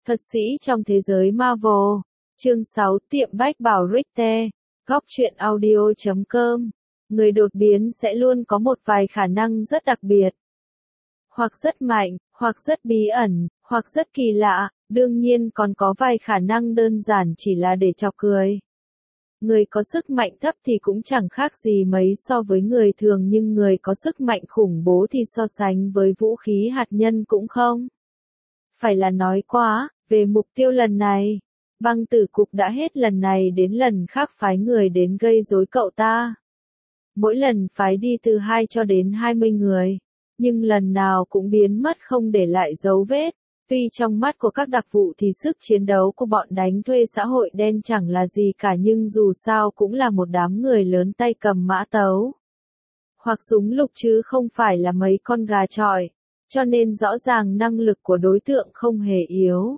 Thuật sĩ trong thế giới Marvel. Chương 6 Tiệm bách bảo Richter. Góc truyện audio.com. Người đột biến sẽ luôn có một vài khả năng rất đặc biệt. Hoặc rất mạnh, hoặc rất bí ẩn, hoặc rất kỳ lạ, đương nhiên còn có vài khả năng đơn giản chỉ là để chọc cười. Người có sức mạnh thấp thì cũng chẳng khác gì mấy so với người thường, nhưng người có sức mạnh khủng bố thì so sánh với vũ khí hạt nhân cũng không. Phải là nói quá, về mục tiêu lần này. Băng tử cục đã hết lần này đến lần khác phái người đến gây rối cậu ta. Mỗi lần phái đi từ 2 cho đến 20 người, nhưng lần nào cũng biến mất không để lại dấu vết. Tuy trong mắt của các đặc vụ thì sức chiến đấu của bọn đánh thuê xã hội đen chẳng là gì cả, nhưng dù sao cũng là một đám người lớn tay cầm mã tấu hoặc súng lục chứ không phải là mấy con gà chọi, cho nên rõ ràng năng lực của đối tượng không hề yếu.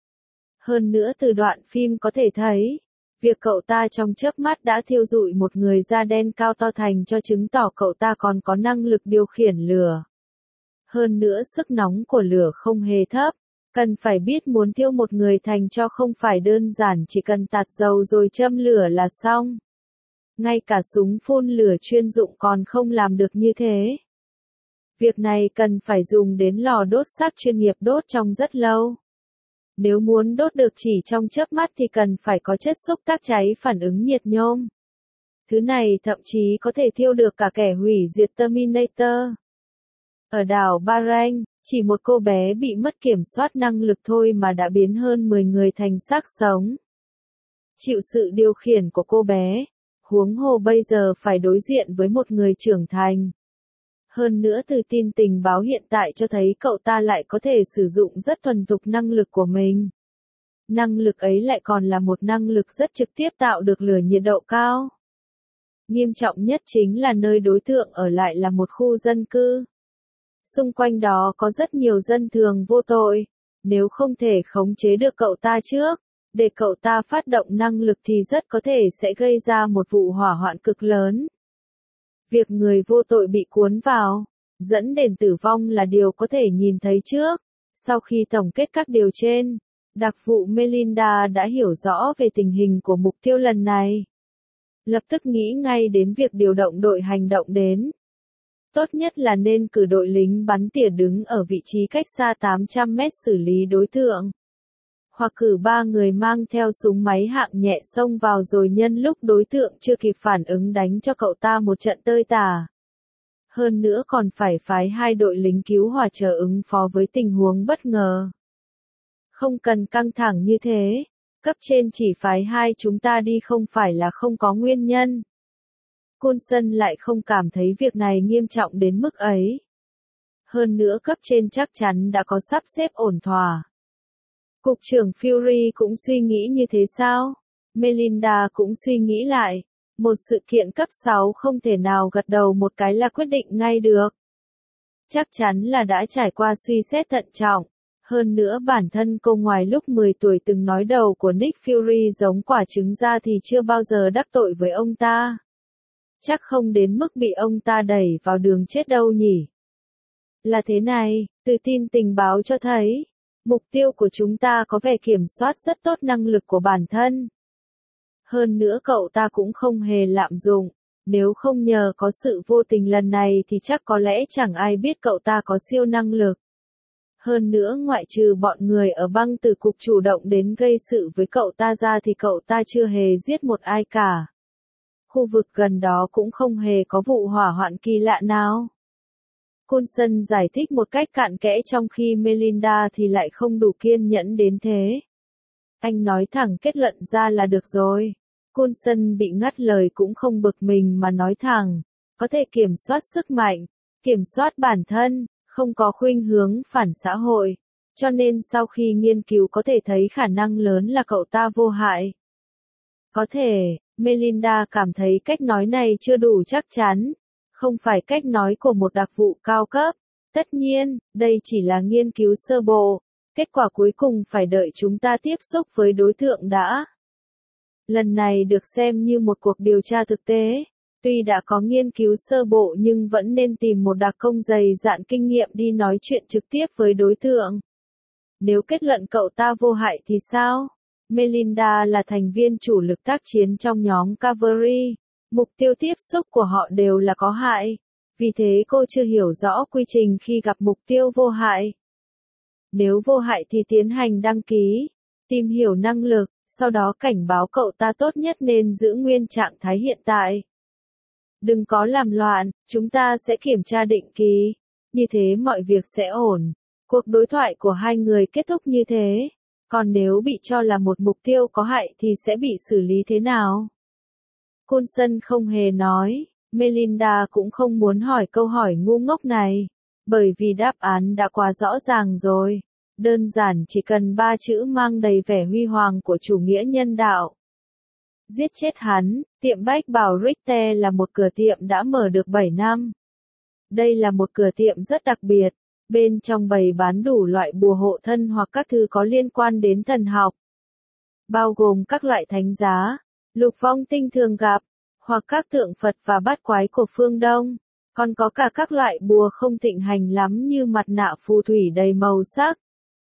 Hơn nữa từ đoạn phim có thể thấy, việc cậu ta trong chớp mắt đã thiêu rụi một người da đen cao to thành cho chứng tỏ cậu ta còn có năng lực điều khiển lửa. Hơn nữa sức nóng của lửa không hề thấp, cần phải biết muốn thiêu một người thành cho không phải đơn giản chỉ cần tạt dầu rồi châm lửa là xong. Ngay cả súng phun lửa chuyên dụng còn không làm được như thế. Việc này cần phải dùng đến lò đốt xác chuyên nghiệp đốt trong rất lâu. Nếu muốn đốt được chỉ trong chớp mắt thì cần phải có chất xúc tác cháy phản ứng nhiệt nhôm. Thứ này thậm chí có thể thiêu được cả kẻ hủy diệt Terminator. Ở đảo Bahrain, chỉ một cô bé bị mất kiểm soát năng lực thôi mà đã biến hơn 10 người thành xác sống. Chịu sự điều khiển của cô bé, huống hồ bây giờ phải đối diện với một người trưởng thành. Hơn nữa từ tin tình báo hiện tại cho thấy cậu ta lại có thể sử dụng rất thuần thục năng lực của mình. Năng lực ấy lại còn là một năng lực rất trực tiếp tạo được lửa nhiệt độ cao. Nghiêm trọng nhất chính là nơi đối tượng ở lại là một khu dân cư. Xung quanh đó có rất nhiều dân thường vô tội. Nếu không thể khống chế được cậu ta trước, để cậu ta phát động năng lực thì rất có thể sẽ gây ra một vụ hỏa hoạn cực lớn. Việc người vô tội bị cuốn vào, dẫn đến tử vong là điều có thể nhìn thấy trước. Sau khi tổng kết các điều trên, đặc vụ Melinda đã hiểu rõ về tình hình của mục tiêu lần này. Lập tức nghĩ ngay đến việc điều động đội hành động đến. Tốt nhất là nên cử đội lính bắn tỉa đứng ở vị trí cách xa 800 mét xử lý đối tượng. Hoặc cử 3 người mang theo súng máy hạng nhẹ xông vào rồi nhân lúc đối tượng chưa kịp phản ứng đánh cho cậu ta một trận tơi tả. Hơn nữa còn phải phái 2 đội lính cứu hỏa chờ ứng phó với tình huống bất ngờ. Không cần căng thẳng như thế, cấp trên chỉ phái 2 chúng ta đi không phải là không có nguyên nhân. Coulson lại không cảm thấy việc này nghiêm trọng đến mức ấy. Hơn nữa cấp trên chắc chắn đã có sắp xếp ổn thỏa. Cục trưởng Fury cũng suy nghĩ như thế sao? Melinda cũng suy nghĩ lại. Một sự kiện cấp 6 không thể nào gật đầu một cái là quyết định ngay được. Chắc chắn là đã trải qua suy xét thận trọng. Hơn nữa bản thân cô ngoài lúc 10 tuổi từng nói đầu của Nick Fury giống quả trứng ra thì chưa bao giờ đắc tội với ông ta. Chắc không đến mức bị ông ta đẩy vào đường chết đâu nhỉ. Là thế này, từ tin tình báo cho thấy, mục tiêu của chúng ta có vẻ kiểm soát rất tốt năng lực của bản thân. Hơn nữa cậu ta cũng không hề lạm dụng, nếu không nhờ có sự vô tình lần này thì chắc có lẽ chẳng ai biết cậu ta có siêu năng lực. Hơn nữa ngoại trừ bọn người ở băng tử cục chủ động đến gây sự với cậu ta ra thì cậu ta chưa hề giết một ai cả. Khu vực gần đó cũng không hề có vụ hỏa hoạn kỳ lạ nào. Coulson giải thích một cách cặn kẽ trong khi Melinda thì lại không đủ kiên nhẫn đến thế. Anh nói thẳng kết luận ra là được rồi. Coulson bị ngắt lời cũng không bực mình mà nói thẳng, có thể kiểm soát sức mạnh, kiểm soát bản thân, không có khuynh hướng phản xã hội, cho nên sau khi nghiên cứu có thể thấy khả năng lớn là cậu ta vô hại. Có thể, Melinda cảm thấy cách nói này chưa đủ chắc chắn, không phải cách nói của một đặc vụ cao cấp. Tất nhiên, đây chỉ là nghiên cứu sơ bộ, kết quả cuối cùng phải đợi chúng ta tiếp xúc với đối tượng đã. Lần này được xem như một cuộc điều tra thực tế, tuy đã có nghiên cứu sơ bộ nhưng vẫn nên tìm một đặc công dày dạn kinh nghiệm đi nói chuyện trực tiếp với đối tượng. Nếu kết luận cậu ta vô hại thì sao? Melinda là thành viên chủ lực tác chiến trong nhóm Cavalry. Mục tiêu tiếp xúc của họ đều là có hại. Vì thế cô chưa hiểu rõ quy trình khi gặp mục tiêu vô hại. Nếu vô hại thì tiến hành đăng ký, tìm hiểu năng lực, sau đó cảnh báo cậu ta tốt nhất nên giữ nguyên trạng thái hiện tại. Đừng có làm loạn, chúng ta sẽ kiểm tra định kỳ. Như thế mọi việc sẽ ổn. Cuộc đối thoại của hai người kết thúc như thế. Còn nếu bị cho là một mục tiêu có hại thì sẽ bị xử lý thế nào? Coulson không hề nói. Melinda cũng không muốn hỏi câu hỏi ngu ngốc này. Bởi vì đáp án đã quá rõ ràng rồi. Đơn giản chỉ cần 3 chữ mang đầy vẻ huy hoàng của chủ nghĩa nhân đạo. Giết chết hắn, tiệm bách bảo Richter là một cửa tiệm đã mở được 7 năm. Đây là một cửa tiệm rất đặc biệt. Bên trong bày bán đủ loại bùa hộ thân hoặc các thứ có liên quan đến thần học. Bao gồm các loại thánh giá, lục vong tinh thường gặp, hoặc các tượng Phật và bát quái của phương Đông. Còn có cả các loại bùa không thịnh hành lắm như mặt nạ phù thủy đầy màu sắc.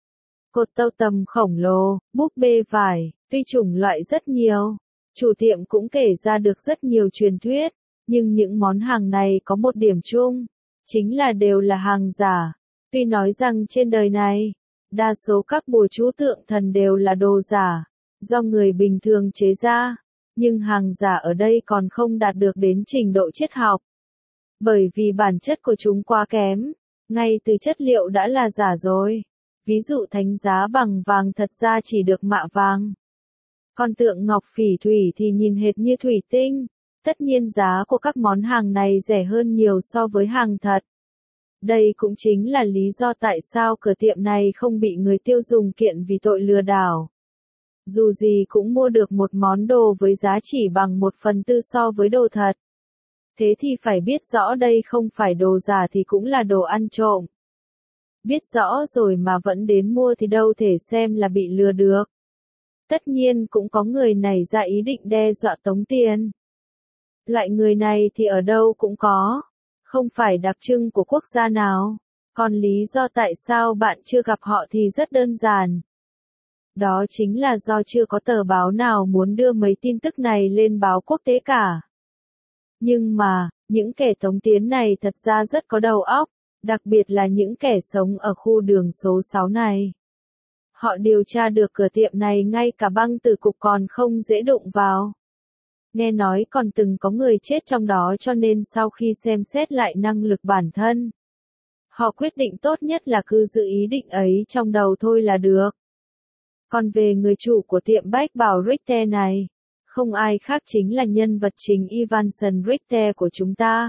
Cột tâu tầm khổng lồ, búp bê vải, tuy chủng loại rất nhiều. Chủ tiệm cũng kể ra được rất nhiều truyền thuyết, nhưng những món hàng này có một điểm chung, chính là đều là hàng giả. Tuy nói rằng trên đời này, đa số các bùa chú tượng thần đều là đồ giả, do người bình thường chế ra, nhưng hàng giả ở đây còn không đạt được đến trình độ triết học. Bởi vì bản chất của chúng quá kém, ngay từ chất liệu đã là giả rồi. Ví dụ thánh giá bằng vàng thật ra chỉ được mạ vàng. Còn tượng ngọc phỉ thủy thì nhìn hệt như thủy tinh. Tất nhiên giá của các món hàng này rẻ hơn nhiều so với hàng thật. Đây cũng chính là lý do tại sao cửa tiệm này không bị người tiêu dùng kiện vì tội lừa đảo. Dù gì cũng mua được một món đồ với giá chỉ bằng 1/4 so với đồ thật. Thế thì phải biết rõ đây không phải đồ giả thì cũng là đồ ăn trộm. Biết rõ rồi mà vẫn đến mua thì đâu thể xem là bị lừa được. Tất nhiên cũng có người nảy ra ý định đe dọa tống tiền. Loại người này thì ở đâu cũng có, không phải đặc trưng của quốc gia nào. Còn lý do tại sao bạn chưa gặp họ thì rất đơn giản. Đó chính là do chưa có tờ báo nào muốn đưa mấy tin tức này lên báo quốc tế cả. Nhưng mà, những kẻ tống tiến này thật ra rất có đầu óc, đặc biệt là những kẻ sống ở khu đường số 6 này. Họ điều tra được cửa tiệm này ngay cả băng tử cục còn không dễ đụng vào. Nghe nói còn từng có người chết trong đó cho nên sau khi xem xét lại năng lực bản thân, họ quyết định tốt nhất là cứ giữ ý định ấy trong đầu thôi là được. Còn về người chủ của tiệm bách bảo Richter này, không ai khác chính là nhân vật chính Evanson Richter của chúng ta.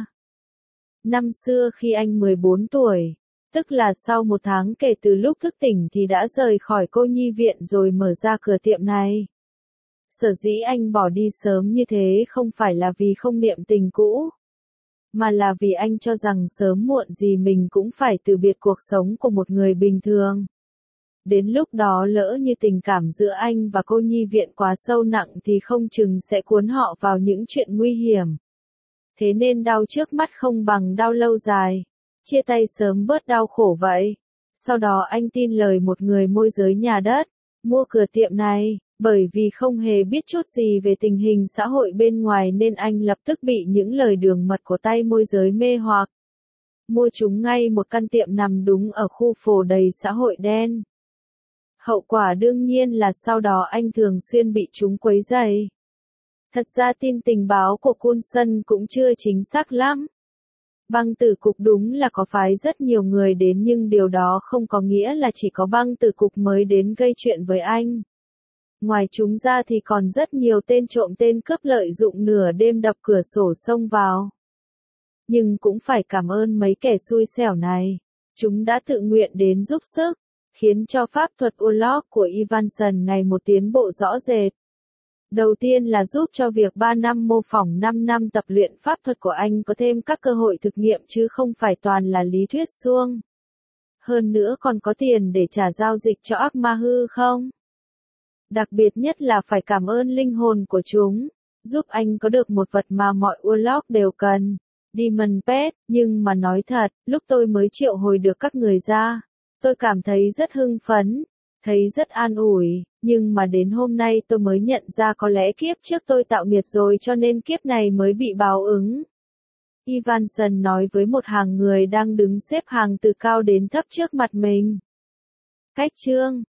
Năm xưa khi anh 14 tuổi, tức là sau 1 tháng kể từ lúc thức tỉnh thì đã rời khỏi cô nhi viện rồi mở ra cửa tiệm này. Sở dĩ anh bỏ đi sớm như thế không phải là vì không niệm tình cũ, mà là vì anh cho rằng sớm muộn gì mình cũng phải từ biệt cuộc sống của một người bình thường. Đến lúc đó lỡ như tình cảm giữa anh và cô nhi viện quá sâu nặng thì không chừng sẽ cuốn họ vào những chuyện nguy hiểm. Thế nên đau trước mắt không bằng đau lâu dài. Chia tay sớm bớt đau khổ vậy. Sau đó anh tin lời một người môi giới nhà đất, mua cửa tiệm này, bởi vì không hề biết chút gì về tình hình xã hội bên ngoài nên anh lập tức bị những lời đường mật của tay môi giới mê hoặc. Mua chúng ngay một căn tiệm nằm đúng ở khu phố đầy xã hội đen. Hậu quả đương nhiên là sau đó anh thường xuyên bị chúng quấy rầy. Thật ra tin tình báo của Coulson cũng chưa chính xác lắm. Băng tử cục đúng là có phái rất nhiều người đến nhưng điều đó không có nghĩa là chỉ có băng tử cục mới đến gây chuyện với anh. Ngoài chúng ra thì còn rất nhiều tên trộm tên cướp lợi dụng nửa đêm đập cửa sổ xông vào. Nhưng cũng phải cảm ơn mấy kẻ xui xẻo này. Chúng đã tự nguyện đến giúp sức, khiến cho pháp thuật Urlock của Evanson ngày một tiến bộ rõ rệt. Đầu tiên là giúp cho việc 3 năm mô phỏng 5 năm tập luyện pháp thuật của anh có thêm các cơ hội thực nghiệm chứ không phải toàn là lý thuyết suông. Hơn nữa còn có tiền để trả giao dịch cho ác ma hư không? Đặc biệt nhất là phải cảm ơn linh hồn của chúng, giúp anh có được một vật mà mọi Urlock đều cần, Demon Pet, nhưng mà nói thật, lúc tôi mới triệu hồi được các người ra, tôi cảm thấy rất hưng phấn, thấy rất an ủi, nhưng mà đến hôm nay tôi mới nhận ra có lẽ kiếp trước tôi tạo nghiệt rồi cho nên kiếp này mới bị báo ứng. Ivanson nói với một hàng người đang đứng xếp hàng từ cao đến thấp trước mặt mình. Cách chương